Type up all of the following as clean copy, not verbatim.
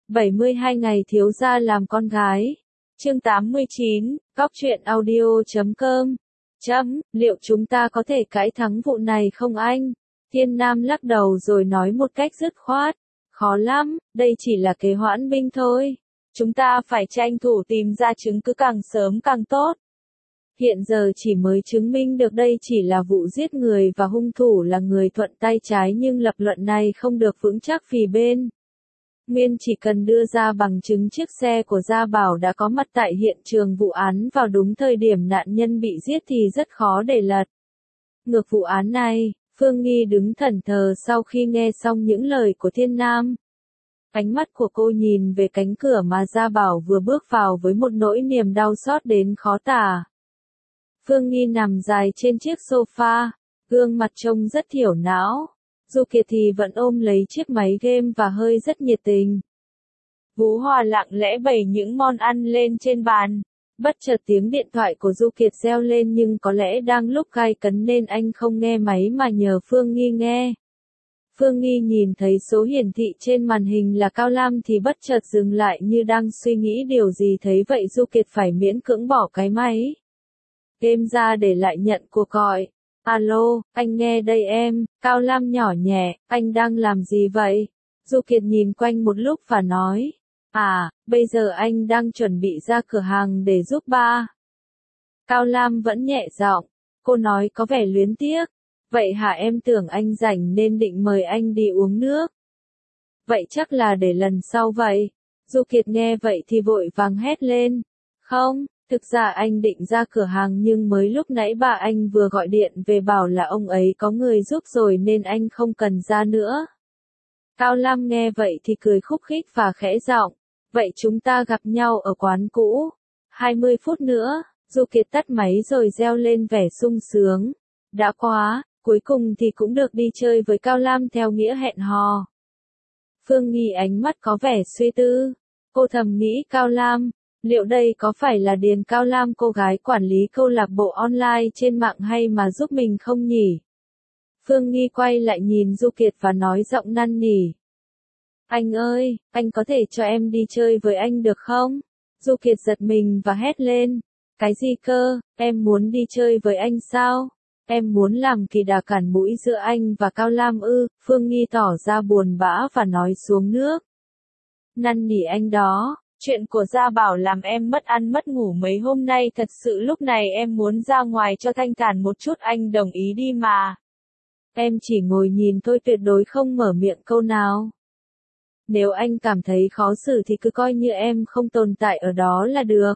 72 ngày thiếu gia làm con gái. Chương 89, Cóc truyện audio.com. Liệu chúng ta có thể cãi thắng vụ này không anh? Thiên Nam lắc đầu rồi nói một cách dứt khoát. Khó lắm, đây chỉ là kế hoãn binh thôi. Chúng ta phải tranh thủ tìm ra chứng cứ càng sớm càng tốt. Hiện giờ chỉ mới chứng minh được đây chỉ là vụ giết người và hung thủ là người thuận tay trái, nhưng lập luận này không được vững chắc vì bên Nguyên chỉ cần đưa ra bằng chứng chiếc xe của Gia Bảo đã có mặt tại hiện trường vụ án vào đúng thời điểm nạn nhân bị giết thì rất khó để lật ngược vụ án này. Phương Nghi đứng thẫn thờ sau khi nghe xong những lời của Thiên Nam. Ánh mắt của cô nhìn về cánh cửa mà Gia Bảo vừa bước vào với một nỗi niềm đau xót đến khó tả. Phương Nghi nằm dài trên chiếc sofa, gương mặt trông rất thiểu não. Du Kiệt thì vẫn ôm lấy chiếc máy game và hơi rất nhiệt tình. Vũ Hòa lặng lẽ bày những món ăn lên trên bàn. Bất chợt tiếng điện thoại của Du Kiệt reo lên, nhưng có lẽ đang lúc gay cấn nên anh không nghe máy mà nhờ Phương Nghi nghe. Phương Nghi nhìn thấy số hiển thị trên màn hình là Cao Lam thì bất chợt dừng lại như đang suy nghĩ điều gì, thấy vậy Du Kiệt phải miễn cưỡng bỏ cái máy game ra để lại nhận cuộc gọi. Alo, anh nghe đây em. Cao Lam nhỏ nhẹ, anh đang làm gì vậy? Du Kiệt nhìn quanh một lúc và nói. Bây giờ anh đang chuẩn bị ra cửa hàng để giúp ba. Cao Lam vẫn nhẹ giọng. Cô nói có vẻ luyến tiếc. Vậy hả, em tưởng anh rảnh nên định mời anh đi uống nước. Vậy chắc là để lần sau vậy. Du Kiệt nghe vậy thì vội vàng hét lên. Không, thực ra anh định ra cửa hàng nhưng mới lúc nãy bà anh vừa gọi điện về bảo là ông ấy có người giúp rồi nên anh không cần ra nữa. Cao Lam nghe vậy thì cười khúc khích và khẽ giọng. Vậy chúng ta gặp nhau ở quán cũ. 20 phút nữa. Du Kiệt tắt máy rồi reo lên vẻ sung sướng. Đã quá, cuối cùng thì cũng được đi chơi với Cao Lam theo nghĩa hẹn hò. Phương Nghi ánh mắt có vẻ suy tư. Cô thầm nghĩ Cao Lam, liệu đây có phải là Điền Cao Lam, cô gái quản lý câu lạc bộ online trên mạng hay mà giúp mình không nhỉ? Phương Nghi quay lại nhìn Du Kiệt và nói giọng năn nỉ. Anh ơi, anh có thể cho em đi chơi với anh được không? Du Kiệt giật mình và hét lên. Cái gì cơ, em muốn đi chơi với anh sao? Em muốn làm kỳ đà cản mũi giữa anh và Cao Lam ư? Phương Nghi tỏ ra buồn bã và nói xuống nước. Năn nỉ anh đó, chuyện của Gia Bảo làm em mất ăn mất ngủ mấy hôm nay, thật sự lúc này em muốn ra ngoài cho thanh thản một chút, anh đồng ý đi mà. Em chỉ ngồi nhìn thôi, tuyệt đối không mở miệng câu nào. Nếu anh cảm thấy khó xử thì cứ coi như em không tồn tại ở đó là được.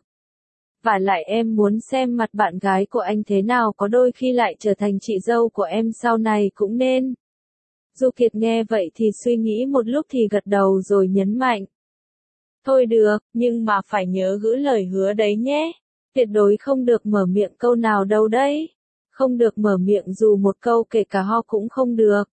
Vả lại em muốn xem mặt bạn gái của anh thế nào, có đôi khi lại trở thành chị dâu của em sau này cũng nên. Du Kiệt nghe vậy thì suy nghĩ một lúc thì gật đầu rồi nhấn mạnh. Thôi được, nhưng mà phải nhớ giữ lời hứa đấy nhé. Tuyệt đối không được mở miệng câu nào đâu đấy. Không được mở miệng dù một câu, kể cả ho cũng không được.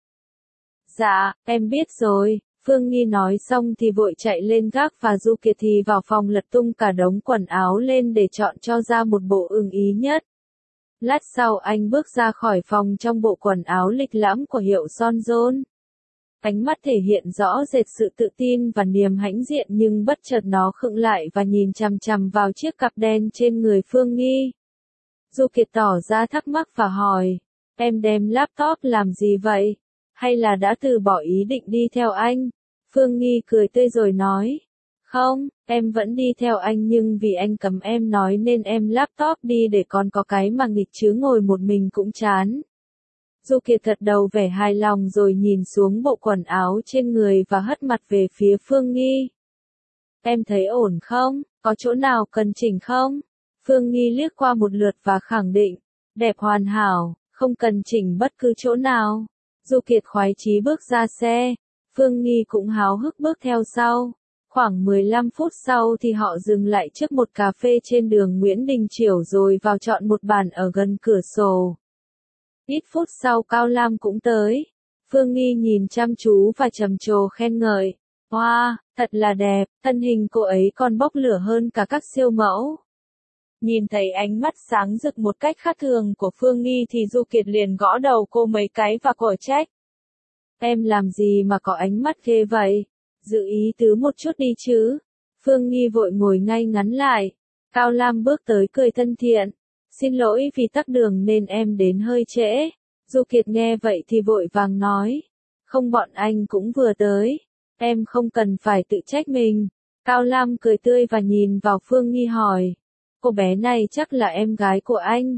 Dạ, em biết rồi. Phương Nghi nói xong thì vội chạy lên gác và Du Kiệt thì vào phòng lật tung cả đống quần áo lên để chọn cho ra một bộ ưng ý nhất. Lát sau anh bước ra khỏi phòng trong bộ quần áo lịch lãm của hiệu Son John. Ánh mắt thể hiện rõ rệt sự tự tin và niềm hãnh diện, nhưng bất chợt nó khựng lại và nhìn chằm chằm vào chiếc cặp đen trên người Phương Nghi. Du Kiệt tỏ ra thắc mắc và hỏi, em đem laptop làm gì vậy? Hay là đã từ bỏ ý định đi theo anh? Phương Nghi cười tươi rồi nói, không, em vẫn đi theo anh nhưng vì anh cấm em nói nên em laptop đi để còn có cái mà nghịch, chứ ngồi một mình cũng chán. Du Kiệt gật đầu vẻ hài lòng rồi nhìn xuống bộ quần áo trên người và hất mặt về phía Phương Nghi. Em thấy ổn không? Có chỗ nào cần chỉnh không? Phương Nghi liếc qua một lượt và khẳng định, đẹp hoàn hảo, không cần chỉnh bất cứ chỗ nào. Du Kiệt khoái chí bước ra xe. Phương Nghi cũng háo hức bước theo sau. Khoảng 15 phút sau thì họ dừng lại trước một cà phê trên đường Nguyễn Đình Chiểu rồi vào chọn một bàn ở gần cửa sổ. Ít phút sau Cao Lam cũng tới. Phương Nghi nhìn chăm chú và trầm trồ khen ngợi. Wow, thật là đẹp, thân hình cô ấy còn bốc lửa hơn cả các siêu mẫu. Nhìn thấy ánh mắt sáng rực một cách khác thường của Phương Nghi thì Du Kiệt liền gõ đầu cô mấy cái và cổ trách. Em làm gì mà có ánh mắt ghê vậy? Giữ ý tứ một chút đi chứ. Phương Nghi vội ngồi ngay ngắn lại. Cao Lam bước tới cười thân thiện. Xin lỗi vì tắc đường nên em đến hơi trễ. Du Kiệt nghe vậy thì vội vàng nói. Không, bọn anh cũng vừa tới. Em không cần phải tự trách mình. Cao Lam cười tươi và nhìn vào Phương Nghi hỏi. Cô bé này chắc là em gái của anh.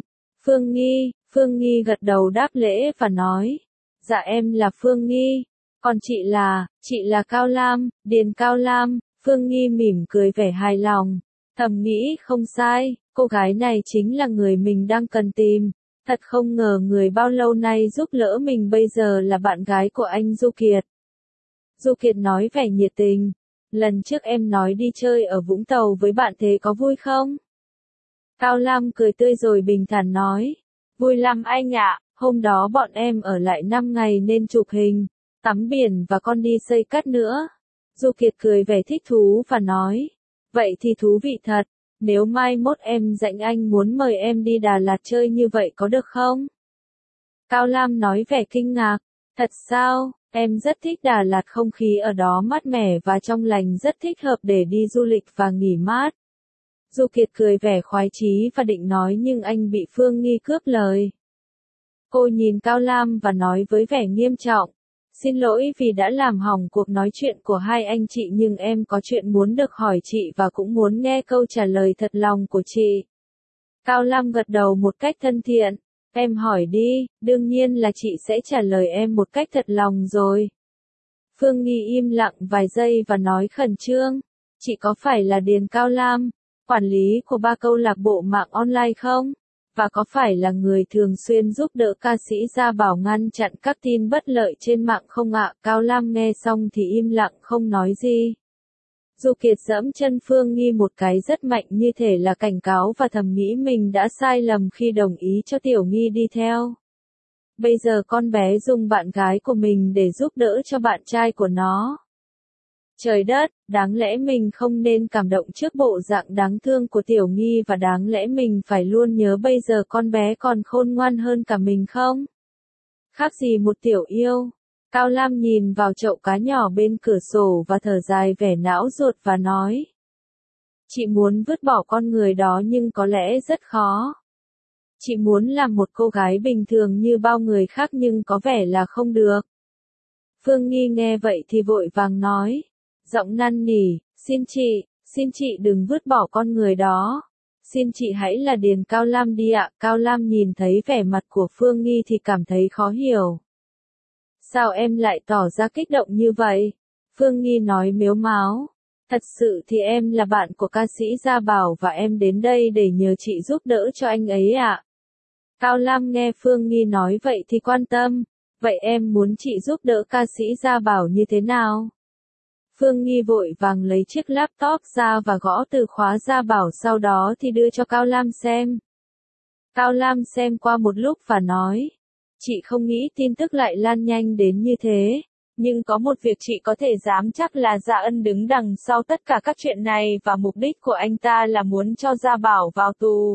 Phương Nghi gật đầu đáp lễ và nói. Dạ em là Phương Nghi. Còn chị là Cao Lam, Điền Cao Lam. Phương Nghi mỉm cười vẻ hài lòng. Thầm nghĩ không sai, cô gái này chính là người mình đang cần tìm. Thật không ngờ người bao lâu nay giúp đỡ mình bây giờ là bạn gái của anh Du Kiệt. Du Kiệt nói vẻ nhiệt tình. Lần trước em nói đi chơi ở Vũng Tàu với bạn thế có vui không? Cao Lam cười tươi rồi bình thản nói. Vui lắm anh ạ, hôm đó bọn em ở lại 5 ngày nên chụp hình, tắm biển và còn đi xây cát nữa. Du Kiệt cười vẻ thích thú và nói. Vậy thì thú vị thật, nếu mai mốt em rảnh anh muốn mời em đi Đà Lạt chơi như vậy có được không? Cao Lam nói vẻ kinh ngạc. Thật sao, em rất thích Đà Lạt, không khí ở đó mát mẻ và trong lành, rất thích hợp để đi du lịch và nghỉ mát. Du Kiệt cười vẻ khoái chí và định nói nhưng anh bị Phương Nghi cướp lời. Cô nhìn Cao Lam và nói với vẻ nghiêm trọng. Xin lỗi vì đã làm hỏng cuộc nói chuyện của hai anh chị, nhưng em có chuyện muốn được hỏi chị và cũng muốn nghe câu trả lời thật lòng của chị. Cao Lam gật đầu một cách thân thiện. Em hỏi đi, đương nhiên là chị sẽ trả lời em một cách thật lòng rồi. Phương Nghi im lặng vài giây và nói khẩn trương. Chị có phải là Điền Cao Lam, quản lý của 3 câu lạc bộ mạng online không? Và có phải là người thường xuyên giúp đỡ ca sĩ Gia Bảo ngăn chặn các tin bất lợi trên mạng không ạ? Cao Lam nghe xong thì im lặng không nói gì. Du Kiệt giẫm chân Phương Nghi một cái rất mạnh như thể là cảnh cáo và thầm nghĩ mình đã sai lầm khi đồng ý cho Tiểu Nghi đi theo. Bây giờ con bé dùng bạn gái của mình để giúp đỡ cho bạn trai của nó. Trời đất, đáng lẽ mình không nên cảm động trước bộ dạng đáng thương của Tiểu Nghi và đáng lẽ mình phải luôn nhớ bây giờ con bé còn khôn ngoan hơn cả mình không? Khác gì một tiểu yêu. Cao Lam nhìn vào chậu cá nhỏ bên cửa sổ và thở dài vẻ não ruột và nói. Chị muốn vứt bỏ con người đó nhưng có lẽ rất khó. Chị muốn làm một cô gái bình thường như bao người khác nhưng có vẻ là không được. Phương Nghi nghe vậy thì vội vàng nói. Giọng năn nỉ, xin chị đừng vứt bỏ con người đó. Xin chị hãy là Điền Cao Lam đi ạ. Cao Lam nhìn thấy vẻ mặt của Phương Nghi thì cảm thấy khó hiểu. Sao em lại tỏ ra kích động như vậy? Phương Nghi nói mếu máo. Thật sự thì em là bạn của ca sĩ Gia Bảo và em đến đây để nhờ chị giúp đỡ cho anh ấy ạ. Cao Lam nghe Phương Nghi nói vậy thì quan tâm. Vậy em muốn chị giúp đỡ ca sĩ Gia Bảo như thế nào? Phương Nghi vội vàng lấy chiếc laptop ra và gõ từ khóa Gia Bảo, sau đó thì đưa cho Cao Lam xem. Cao Lam xem qua một lúc và nói. Chị không nghĩ tin tức lại lan nhanh đến như thế. Nhưng có một việc chị có thể dám chắc là Gia Ân đứng đằng sau tất cả các chuyện này và mục đích của anh ta là muốn cho Gia Bảo vào tù.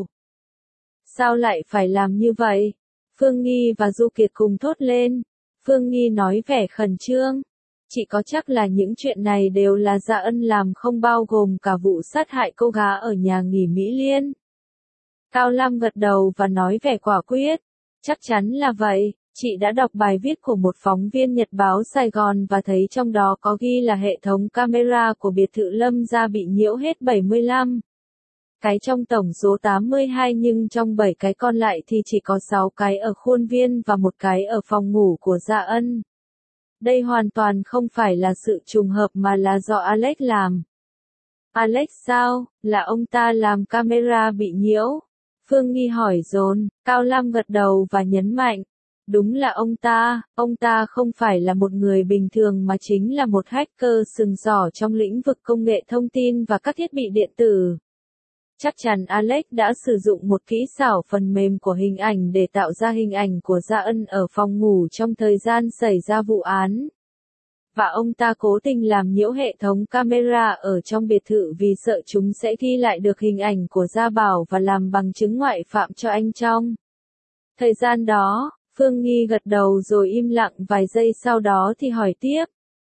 Sao lại phải làm như vậy? Phương Nghi và Du Kiệt cùng thốt lên. Phương Nghi nói vẻ khẩn trương. Chị có chắc là những chuyện này đều là Gia Ân làm không, bao gồm cả vụ sát hại cô gái ở nhà nghỉ Mỹ Liên? Cao Lam gật đầu và nói vẻ quả quyết. Chắc chắn là vậy, chị đã đọc bài viết của một phóng viên Nhật báo Sài Gòn và thấy trong đó có ghi là hệ thống camera của biệt thự Lâm Gia bị nhiễu hết 75 cái trong tổng số 82, nhưng trong 7 cái còn lại thì chỉ có 6 cái ở khuôn viên và 1 cái ở phòng ngủ của Gia Ân. Đây hoàn toàn không phải là sự trùng hợp mà là do Alex làm. Alex sao? Là ông ta làm camera bị nhiễu? Phương Nghi hỏi dồn. Cao Lam gật đầu và nhấn mạnh. Đúng là ông ta không phải là một người bình thường mà chính là một hacker sừng sỏ trong lĩnh vực công nghệ thông tin và các thiết bị điện tử. Chắc chắn Alex đã sử dụng một kỹ xảo phần mềm của hình ảnh để tạo ra hình ảnh của Gia Ân ở phòng ngủ trong thời gian xảy ra vụ án. Và ông ta cố tình làm nhiễu hệ thống camera ở trong biệt thự vì sợ chúng sẽ ghi lại được hình ảnh của Gia Bảo và làm bằng chứng ngoại phạm cho anh trong thời gian đó. Phương Nghi gật đầu rồi im lặng vài giây, sau đó thì hỏi tiếp.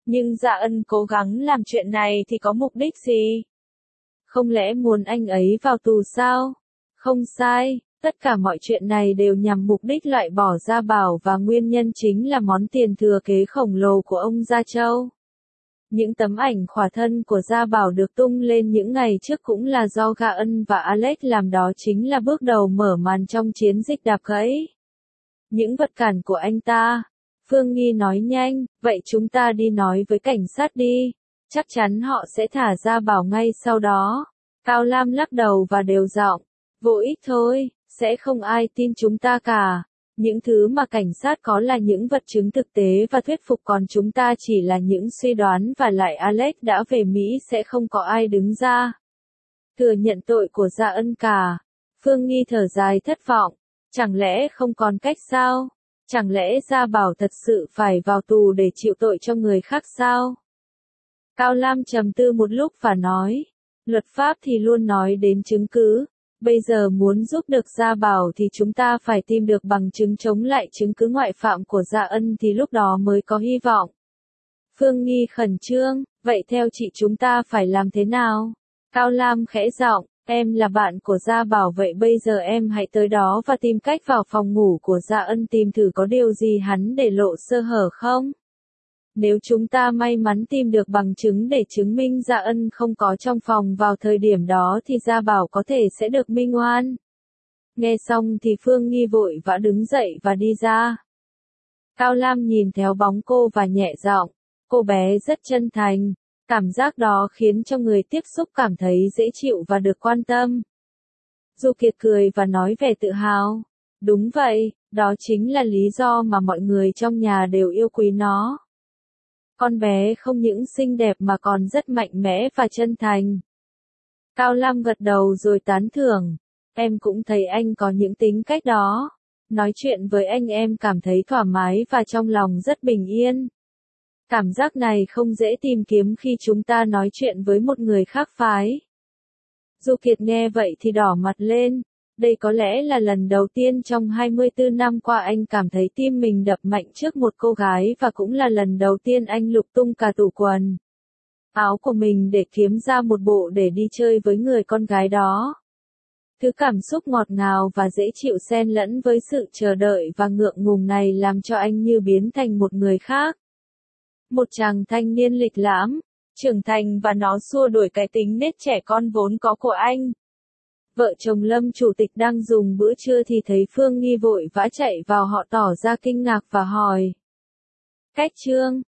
Nhưng Dạ Ân cố gắng làm chuyện này thì có mục đích gì? Không lẽ muốn anh ấy vào tù sao? Không sai, tất cả mọi chuyện này đều nhằm mục đích loại bỏ Gia Bảo và nguyên nhân chính là món tiền thừa kế khổng lồ của ông Gia Châu. Những tấm ảnh khỏa thân của Gia Bảo được tung lên những ngày trước cũng là do Ga Ân và Alex làm, đó chính là bước đầu mở màn trong chiến dịch đạp gãy những vật cản của anh ta. Phương Nghi nói nhanh, vậy chúng ta đi nói với cảnh sát đi, chắc chắn họ sẽ thả Gia Bảo ngay sau đó. Cao Lam lắc đầu và đều giọng, vô ích thôi, sẽ không ai tin chúng ta cả. Những thứ mà cảnh sát có là những vật chứng thực tế và thuyết phục, còn chúng ta chỉ là những suy đoán, và lại Alex đã về Mỹ, sẽ không có ai đứng ra thừa nhận tội của Dạ Ân cả. Phương Nghi thở dài thất vọng, chẳng lẽ không còn cách sao? Chẳng lẽ Gia Bảo thật sự phải vào tù để chịu tội cho người khác sao? Cao Lam trầm tư một lúc và nói, luật pháp thì luôn nói đến chứng cứ. Bây giờ muốn giúp được Gia Bảo thì chúng ta phải tìm được bằng chứng chống lại chứng cứ ngoại phạm của Dạ Ân, thì lúc đó mới có hy vọng. Phương Nghi khẩn trương, vậy theo chị chúng ta phải làm thế nào? Cao Lam khẽ giọng, em là bạn của Gia Bảo, vậy bây giờ em hãy tới đó và tìm cách vào phòng ngủ của Dạ Ân, tìm thử có điều gì hắn để lộ sơ hở không? Nếu chúng ta may mắn tìm được bằng chứng để chứng minh Dạ Ân không có trong phòng vào thời điểm đó thì Gia Bảo có thể sẽ được minh oan. Nghe xong thì Phương Nghi vội vã đứng dậy và đi ra. Cao Lam nhìn theo bóng cô và nhẹ giọng, cô bé rất chân thành, cảm giác đó khiến cho người tiếp xúc cảm thấy dễ chịu và được quan tâm. Du Kiệt cười và nói vẻ tự hào, đúng vậy, đó chính là lý do mà mọi người trong nhà đều yêu quý nó. Con bé không những xinh đẹp mà còn rất mạnh mẽ và chân thành. Cao Lam gật đầu rồi tán thưởng, em cũng thấy anh có những tính cách đó. Nói chuyện với anh em cảm thấy thoải mái và trong lòng rất bình yên. Cảm giác này không dễ tìm kiếm khi chúng ta nói chuyện với một người khác phái. Du Kiệt nghe vậy thì đỏ mặt lên. Đây có lẽ là lần đầu tiên trong 24 năm qua anh cảm thấy tim mình đập mạnh trước một cô gái, và cũng là lần đầu tiên anh lục tung cả tủ quần áo của mình để kiếm ra một bộ để đi chơi với người con gái đó. Thứ cảm xúc ngọt ngào và dễ chịu xen lẫn với sự chờ đợi và ngượng ngùng này làm cho anh như biến thành một người khác. Một chàng thanh niên lịch lãm, trưởng thành, và nó xua đuổi cái tính nết trẻ con vốn có của anh. Vợ chồng Lâm chủ tịch đang dùng bữa trưa thì thấy Phương Nghi vội vã chạy vào, họ tỏ ra kinh ngạc và hỏi. Cách Trương,